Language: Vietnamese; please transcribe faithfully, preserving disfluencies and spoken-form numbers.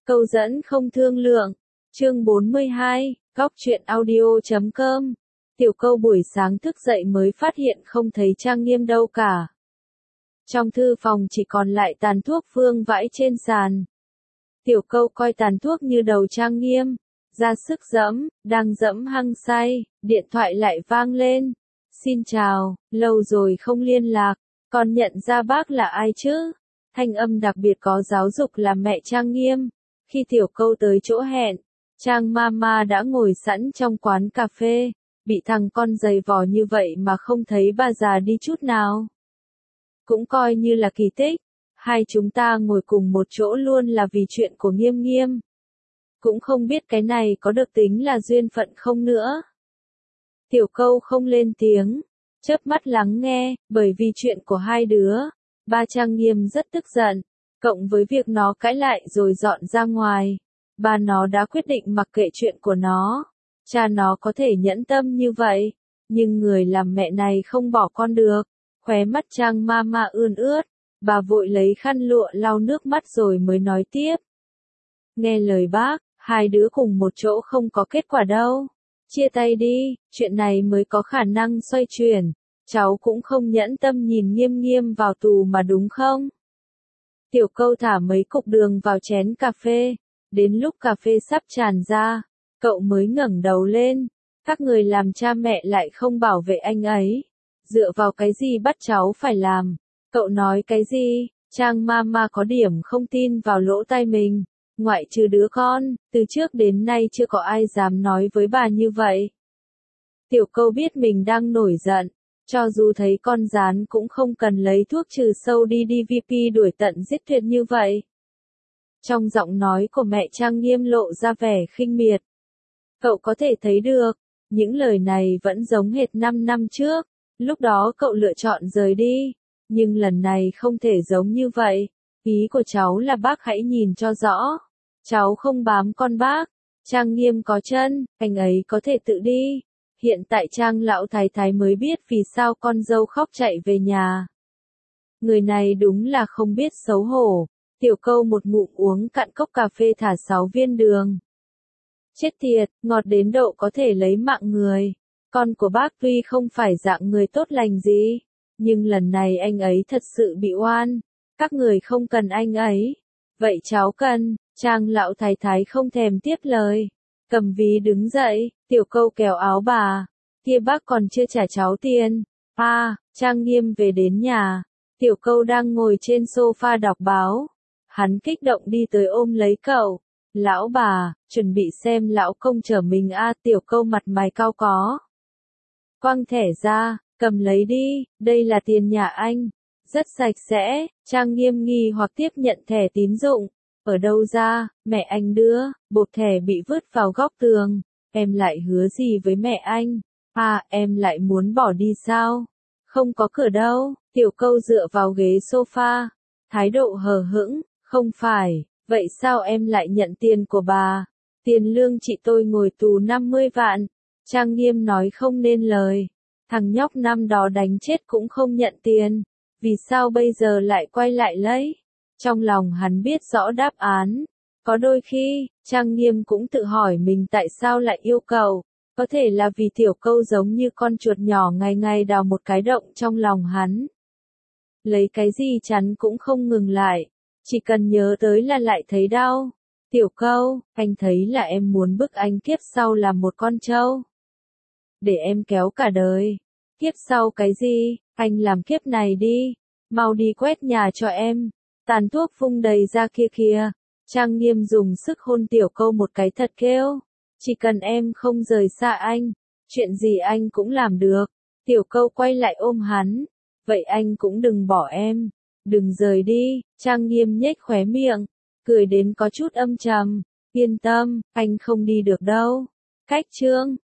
Câu dẫn không thương lượng. Chương bốn mươi hai, góc truyện audio chấm com. Tiểu Câu buổi sáng thức dậy mới phát hiện không thấy Trang Nghiêm đâu cả. Trong thư phòng chỉ còn lại tàn thuốc vương vãi trên sàn. Tiểu Câu coi tàn thuốc như đầu Trang Nghiêm, ra sức dẫm, đang dẫm hăng say, điện thoại lại vang lên. Xin chào, lâu rồi không liên lạc, con nhận ra bác là ai chứ? Thanh âm đặc biệt có giáo dục là mẹ Trang Nghiêm. Khi Tiểu Câu tới chỗ hẹn, Trang Mama đã ngồi sẵn trong quán cà phê, bị thằng con giày vò như vậy mà không thấy bà già đi chút nào. Cũng coi như là kỳ tích, hai chúng ta ngồi cùng một chỗ luôn là vì chuyện của Nghiêm Nghiêm. Cũng không biết cái này có được tính là duyên phận không nữa. Tiểu Câu không lên tiếng, chớp mắt lắng nghe, bởi vì chuyện của hai đứa, ba Trang Nghiêm rất tức giận, cộng với việc nó cãi lại rồi dọn ra ngoài. Ba nó đã quyết định mặc kệ chuyện của nó. Cha nó có thể nhẫn tâm như vậy, nhưng người làm mẹ này không bỏ con được. Khóe mắt Trang Mama ươn ướt, bà vội lấy khăn lụa lau nước mắt rồi mới nói tiếp. Nghe lời bác, hai đứa cùng một chỗ không có kết quả đâu. Chia tay đi, chuyện này mới có khả năng xoay chuyển. Cháu cũng không nhẫn tâm nhìn Nghiêm Nghiêm vào tù mà đúng không? Tiểu Câu thả mấy cục đường vào chén cà phê. Đến lúc cà phê sắp tràn ra, cậu mới ngẩng đầu lên. Các người làm cha mẹ lại không bảo vệ anh ấy. Dựa vào cái gì bắt cháu phải làm? Cậu nói cái gì? Trang Mama có điểm không tin vào lỗ tai mình. Ngoại trừ đứa con, từ trước đến nay chưa có ai dám nói với bà như vậy. Tiểu Câu biết mình đang nổi giận. Cho dù thấy con gián cũng không cần lấy thuốc trừ sâu đi đê vê pê đuổi tận giết tuyệt như vậy. Trong giọng nói của mẹ Trang Nghiêm lộ ra vẻ khinh miệt. Cậu có thể thấy được, những lời này vẫn giống hệt năm năm trước, lúc đó cậu lựa chọn rời đi, nhưng lần này không thể giống như vậy. Ý của cháu là bác hãy nhìn cho rõ, cháu không bám con bác, Trang Nghiêm có chân, anh ấy có thể tự đi. Hiện tại Trang lão thái thái mới biết vì sao con dâu khóc chạy về nhà. Người này đúng là không biết xấu hổ. Tiểu Câu một ngụm uống cạn cốc cà phê thả sáu viên đường. Chết tiệt, ngọt đến độ có thể lấy mạng người. Con của bác tuy không phải dạng người tốt lành gì, nhưng lần này anh ấy thật sự bị oan. Các người không cần anh ấy. Vậy cháu cần. Trang lão thái thái không thèm tiếp lời. Cầm ví đứng dậy, Tiểu Câu kéo áo bà. Kia bác còn chưa trả cháu tiền. À, Trang Nghiêm về đến nhà. Tiểu Câu đang ngồi trên sofa đọc báo. Hắn kích động đi tới ôm lấy cậu. Lão bà, chuẩn bị xem lão công chở mình a. Tiểu Câu mặt mày cau có. Quăng thẻ ra, cầm lấy đi, đây là tiền nhà anh. Rất sạch sẽ. Trang Nghiêm nghi hoặc tiếp nhận thẻ tín dụng. Ở đâu ra, mẹ anh đưa, bột thẻ bị vứt vào góc tường. Em lại hứa gì với mẹ anh? À, em lại muốn bỏ đi sao? Không có cửa đâu. Tiểu Câu dựa vào ghế sofa. Thái độ hờ hững. Không phải, vậy sao em lại nhận tiền của bà? Tiền lương chị tôi ngồi tù năm mươi vạn. Trang Nghiêm nói không nên lời. Thằng nhóc năm đó đánh chết cũng không nhận tiền. Vì sao bây giờ lại quay lại lấy? Trong lòng hắn biết rõ đáp án. Có đôi khi, Trang Nghiêm cũng tự hỏi mình tại sao lại yêu cầu. Có thể là vì Tiểu Câu giống như con chuột nhỏ ngày ngày đào một cái động trong lòng hắn. Lấy cái gì chắn cũng không ngừng lại. Chỉ cần nhớ tới là lại thấy đau. Tiểu Câu, anh thấy là em muốn bức anh kiếp sau làm một con trâu. Để em kéo cả đời. Kiếp sau cái gì, anh làm kiếp này đi. Mau đi quét nhà cho em. Tàn thuốc phun đầy ra kia kìa. Trang Nghiêm dùng sức hôn Tiểu Câu một cái thật kêu. Chỉ cần em không rời xa anh, chuyện gì anh cũng làm được. Tiểu Câu quay lại ôm hắn. Vậy anh cũng đừng bỏ em. Đừng rời đi. Trang Nghiêm nhếch khóe miệng, cười đến có chút âm trầm. Yên tâm, anh không đi được đâu. Cách chương